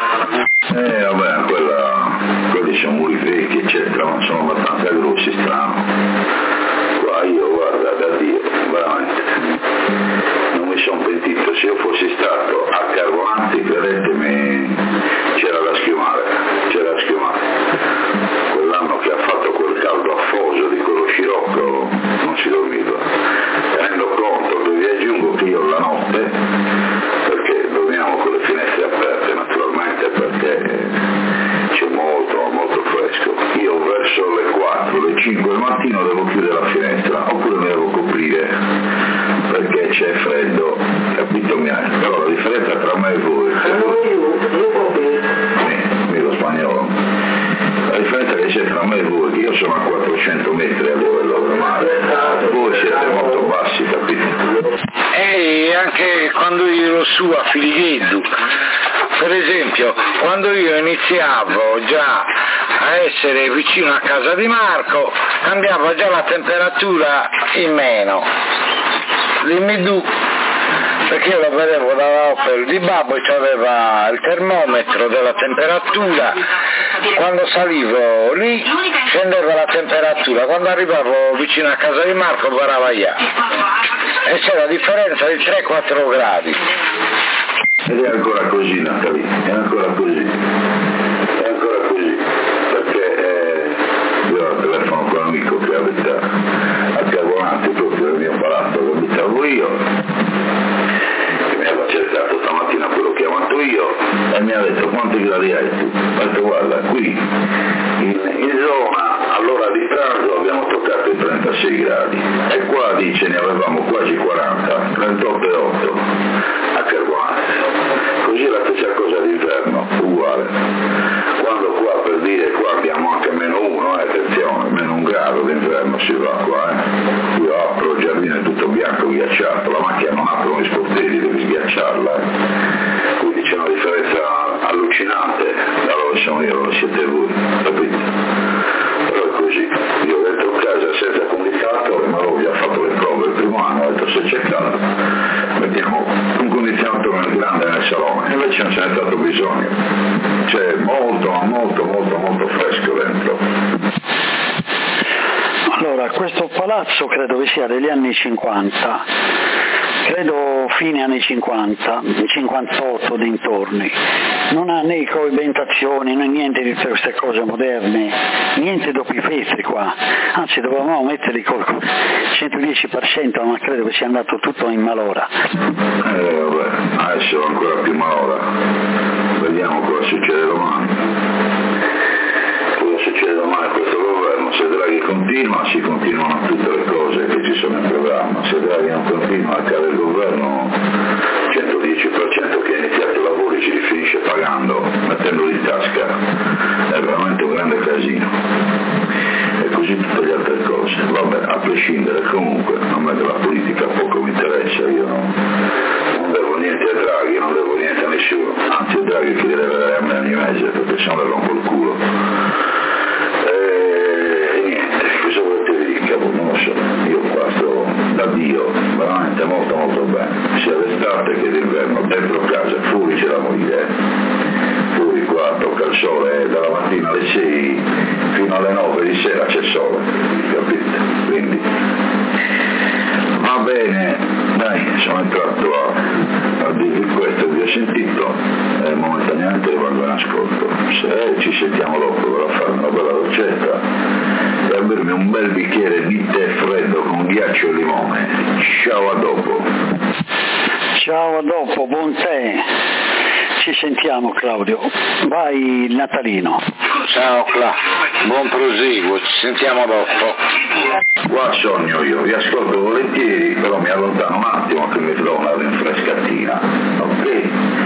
Eh vabbè, quella, quelli sono muri vecchi eccetera, ma sono abbastanza grossi, strano. Qua io guarda da Dio, veramente, non mi sono pentito, se io fossi stato a Carbolanti credetemi c'era da schiumare, c'era da schiumare. Quell'anno che ha fatto quel caldo affoso di quello scirocco non si dormiva. Tenendo conto che vi aggiungo che io la notte, perché dormiamo con le finestre aperte naturalmente perché c'è molto molto fresco, io verso le quattro, le cinque del mattino devo chiudere la finestra oppure mi devo coprire perché c'è freddo, capito? Però la differenza tra me e voi, mi lo spagnolo, la differenza che c'è tra me e voi, che io sono a quattrocento metri a livello del mare, voi siete molto bassi, capito? E anche quando io ero su a Filigheddu, per esempio, quando io iniziavo già a essere vicino a casa di Marco, cambiava già la temperatura in meno. Dimmi tu, perché io lo vedevo dall'Opel di Babbo e aveva il termometro della temperatura, quando salivo lì scendeva la temperatura, quando arrivavo vicino a casa di Marco varava già e c'è la differenza di tre quattro gradi. Ed è ancora così Natalie, è ancora così, è ancora così, perché eh, io ho il telefono con un amico che abita a Carbolanti, proprio nel mio palazzo che abitavo io, che mi aveva cercato stamattina quello che ho chiamato io e mi ha detto quanti gradi hai tu? Ho detto guarda qui in, in zona all'ora di pranzo abbiamo toccato gradi, e qua dice ne avevamo quasi quaranta, trentotto e otto a Carbonazzo. Così la stessa cosa d'inverno, uguale. Quando qua, per dire, qua abbiamo anche meno uno, eh, attenzione, meno un grado d'inverno si va qua, eh. Io apro il giardino, è tutto bianco, ghiacciato, la macchina non aprono gli sportelli, devi sghiacciarla, eh. Quindi c'è una differenza allucinante da dove sono io, dove siete voi, capito? Però è così, io dentro casa senza condizionatore, ma avevo già fatto le prove il primo anno, ho detto se c'è caldo mettiamo un condizionatore grande nel salone, e invece non ce n'è stato bisogno, c'è molto molto molto molto fresco dentro. Allora, questo palazzo credo che sia degli anni cinquanta, credo fine anni cinquanta, cinquantotto dintorni, non ha né coibentazioni né niente di tutte queste cose moderne, niente doppi festi qua, anzi dovevamo metterli col centodieci per cento, ma credo che sia andato tutto in malora. Eh vabbè, adesso ancora più malora, vediamo cosa succede domani. Cosa succede domani a questo governo? Se Draghi continua, si continuano tutte le cose che ci sono in programma, se Draghi non continua a cade il governo, centodieci per cento che ha iniziato i lavori ci li finisce pagando, mettendoli in tasca, è veramente un grande casino. E così tutte le altre cose, vabbè, a prescindere comunque, a me della politica poco mi interessa, io non, non devo niente a Draghi, non devo niente a nessuno, anzi a Draghi che deve dare a me ogni mese, perché se no le rompo il culo. E niente, cosa volete vi dica? Non lo so, io qua sto da Dio, veramente molto molto bene, sia d'estate che d'inverno, dentro casa, fuori c'è da morire, fuori qua tocca il sole, dalla mattina alle sei fino alle nove di sera c'è sole, capite? Quindi va bene, dai, sono entrato a, a dirvi questo, vi ho sentito, eh, momentaneamente vado in ascolto, se ci sentiamo dopo dovrò fare una bella dolcetta e a bermi un bel bicchiere di tè freddo con ghiaccio e limone. Ciao, a dopo. Ciao, a dopo, buon tè. Ci sentiamo Claudio, vai il Natalino. Ciao Cla, buon proseguo, ci sentiamo dopo. Qua sogno io, vi ascolto volentieri, però mi allontano un attimo che mi do una rinfrescatina, ok?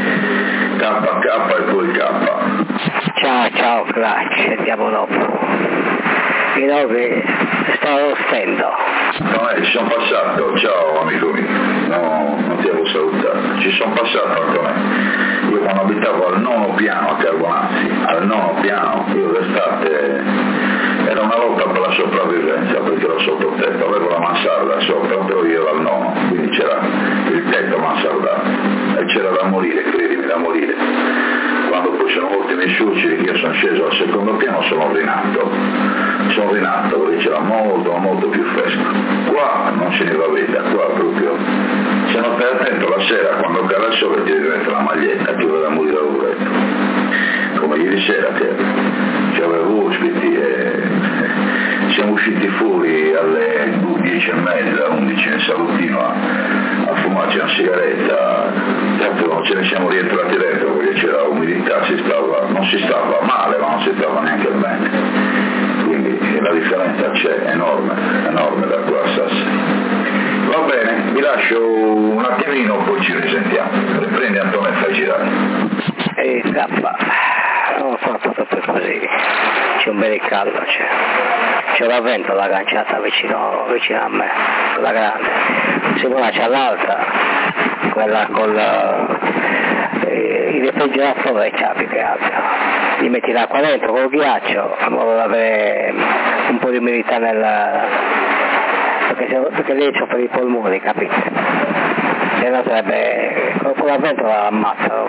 K K e poi K. Ciao ciao Cla, ci sentiamo dopo. Io che sto stendo. No, eh, ci sono passato, ciao amico mio, no, non ti avevo salutato, ci sono passato anche me. Io quando abitavo al nono piano a Carbonazzi, al nono piano, io d'estate era una lotta per la sopravvivenza perché ero sotto il tetto, avevo la mansarda sopra, però io ero al nono, quindi c'era il tetto mansardato e c'era da morire, credimi, da morire. Quando poi sono morti i miei suoceri, io sono sceso al secondo piano, sono rinato, sono rinato perché c'era molto molto più fresco. Qua non ce ne va vita, qua proprio, se non stai attento la sera quando cade il sole ti devi mettere la maglietta, ti vai a morire dal muretto. Come ieri sera che avevo ospiti e siamo usciti fuori alle dieci e mezza, undici nel salottino a, a fumarci una sigaretta, tanto ce ne siamo rientrati dentro perché c'era umidità, si stava, non si stava male ma non si stava neanche bene, quindi la differenza c'è, enorme, enorme da qua a Sassari. Va bene, vi lascio un attimino, poi ci risentiamo. Riprendi Antonio e fai girare. E zappa, non fa proprio così, c'è un bel caldo, c'è, c'è la ventola lanciata vicino, vicino a me, la grande, Simona c'è l'altra, quella con la, eh, il refrigeratore c'ha più che altro, gli metti l'acqua dentro col ghiaccio, in modo da avere un po' di umidità nel... Perché, se, perché lei soffre i polmoni, capite? Se no sarebbe, con la ventola ammazza.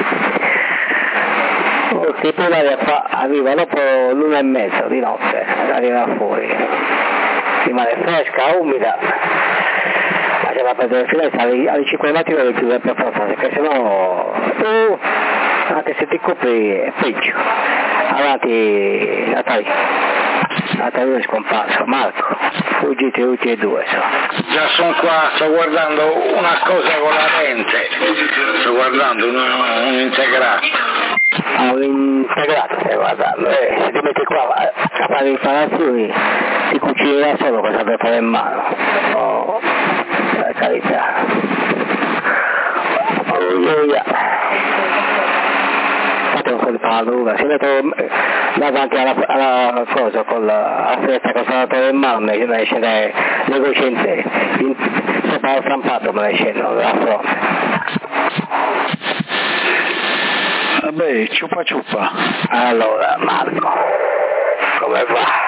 Tipo l'aria qua arriva dopo l'una e mezza di notte, arriva fuori, rimane fresca, umida, ma c'è la prendere finestra alle, alle cinque del mattino devi chiudere per forza, perché sennò uh, anche se ti copri è peggio. Avanti Natalino. Natalino è scomparso, Marco, fuggite tutti e due. So. Già sono qua, sto guardando una cosa con la lente, sto guardando un, un integrato. Ah, un integrato stai guardando, eh, se ti metti qua a fare le installazioni ti cucini da solo cosa devo fare in mano, oh, per carità. Oh, yeah. Fate un po' di paura, se vedo davanti alla, alla cosa con la fretta che sono dato in mano me ne esce le voci intere, in, sopra il stampato me ne escono dalla fronte. Vabbè, ciupa ciupa. Allora Marco, come va?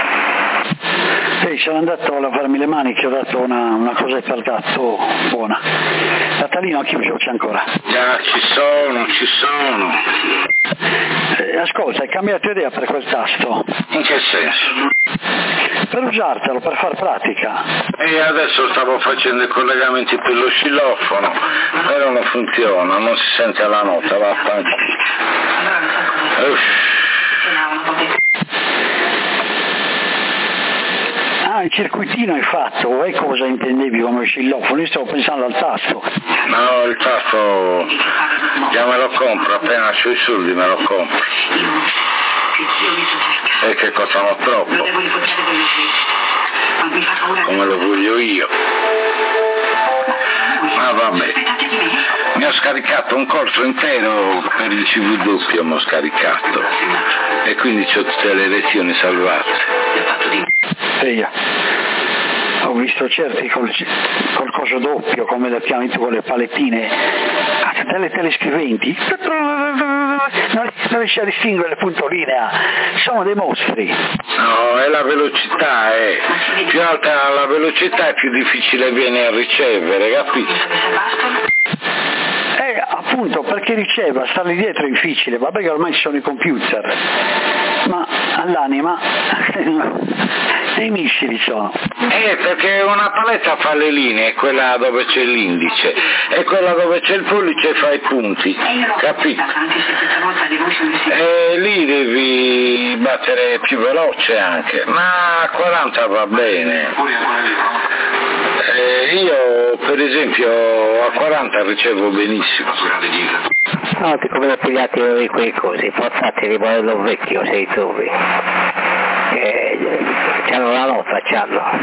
Sì, sono andato a lavarmi le mani che ho dato una, una cosetta al gatto buona. Natalino ha chiuso, c'è ancora? Già, ci sono, ci sono. Eh, ascolta, hai cambiato idea per quel tasto? In che senso? Per usartelo, per far pratica. E adesso stavo facendo i collegamenti per lo xylofono, però non funziona, non si sente la nota, vaffanculo. Ah, il circuitino hai fatto, e cosa intendevi come xylofono? Io stavo pensando al tasto. No, il tasto già me lo compro, appena c'ho i soldi me lo compro. E che costano troppo, come lo voglio io. Ma vabbè, mi ho scaricato un corso intero per il C V W, mi ho scaricato, e quindi ho tutte le lezioni salvate. Sì, ho visto certi col, col coso doppio, come lo chiami tu, con le palettine, ah, delle telescriventi, non riesci a distinguere le puntoline, sono dei mostri. No, è la velocità, è più alta la velocità e più difficile viene a ricevere, capito? Eh, appunto, perché riceva, starli dietro è difficile, vabbè che ormai ci sono i computer, ma all'anima dei missili sono. Eh, perché una paletta fa le linee, quella dove c'è l'indice, e quella dove c'è il pollice fa i punti, capito? E lì devi battere più veloce anche, ma a quaranta va bene. Eh, io per esempio a quaranta ricevo benissimo. No, ti come pigliati di quei cosi, forzati di modello vecchio se li trovi. Eh, c'hanno la nota, c'hanno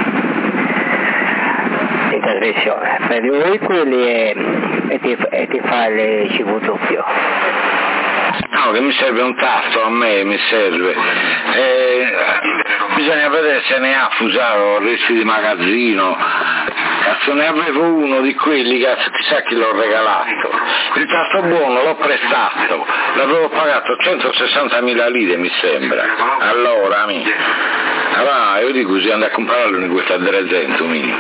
in trasmissione, prendi uno di quelli e, e, ti, e ti fa il C V doppio. No, che mi serve un tasto, a me mi serve. Eh, bisogna vedere se ne ha Fusaro, resti di magazzino. Cazzo, ne avevo uno di quelli, cazzo, chissà chi l'ho regalato. Il tasto buono l'ho prestato, l'avevo pagato centosessantamila lire mi sembra. Allora, amico. Allora, io dico così, andai a comprarlo in questa drezento minimo.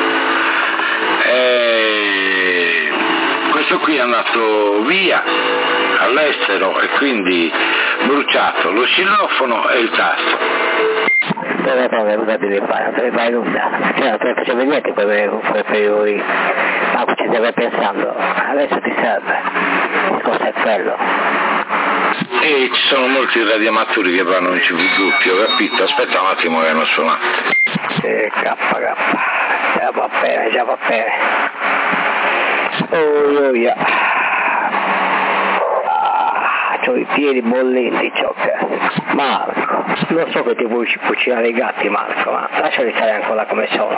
E questo qui è andato via all'estero e quindi bruciato lo xylofono e il tasto. Dove poi cosa devi fare? Non devi fare nulla, cioè non te facevo niente per lui, ma ci stai pensando, adesso ti serve, il costo è quello. E ci sono molti radioamatori che vanno in C V doppio, capito? Aspetta un attimo che hanno suonato. Sì, kappa kappa, già va bene, già va bene. Oh, oh yeah. Ah, c'ho i piedi bollenti, c'ho cazzo. Marco, lo so che ti vuoi cucinare i gatti, Marco, ma lasciali stare ancora come sono.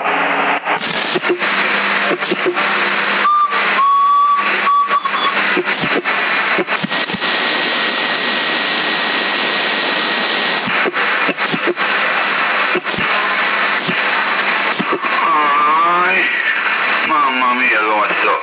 Mamma mia come sto.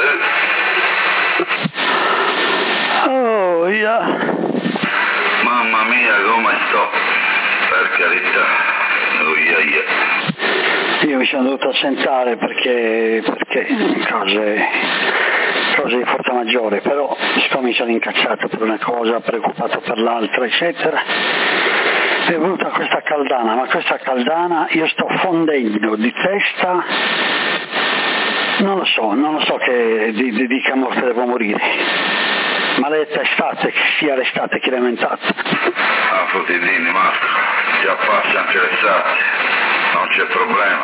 Oh, yeah. Mamma mia come sto. Per carità. Oh, yeah, yeah. Io mi sono dovuto assentare perché, perché cose, cose di forza maggiore, però siccome mi sono incazzato per una cosa, preoccupato per l'altra, eccetera, è venuta questa caldana, ma questa caldana io sto fondendo di testa, non lo so, non lo so che di, di, di che morte devo morire. Maledetta estate, che sia l'estate che l'ha inventato. Ah, fotidini, Marco, ti appassi anche l'estate, non c'è problema.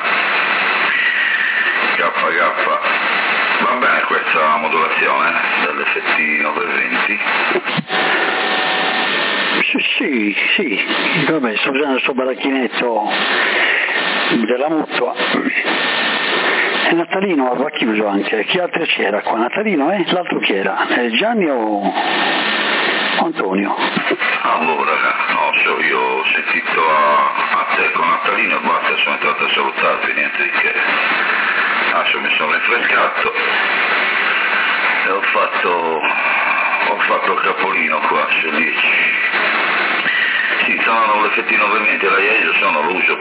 K K. Va bene questa modulazione dell'F T novecentoventi? Sì, sì, sì, vabbè, sto usando questo baracchinetto della mutua. E Natalino va chiuso anche, chi altro c'era qua? Natalino, eh? L'altro chi era? Eh, Gianni o Antonio? Allora, no, so, io ho sentito a, a te con Natalino e basta, sono entrato a salutarvi, niente di che. Adesso mi sono rinfrescato e ho fatto, ho fatto il capolino qua su dieci. Sì, stavano l'effettivo ovviamente, la io sono l'uso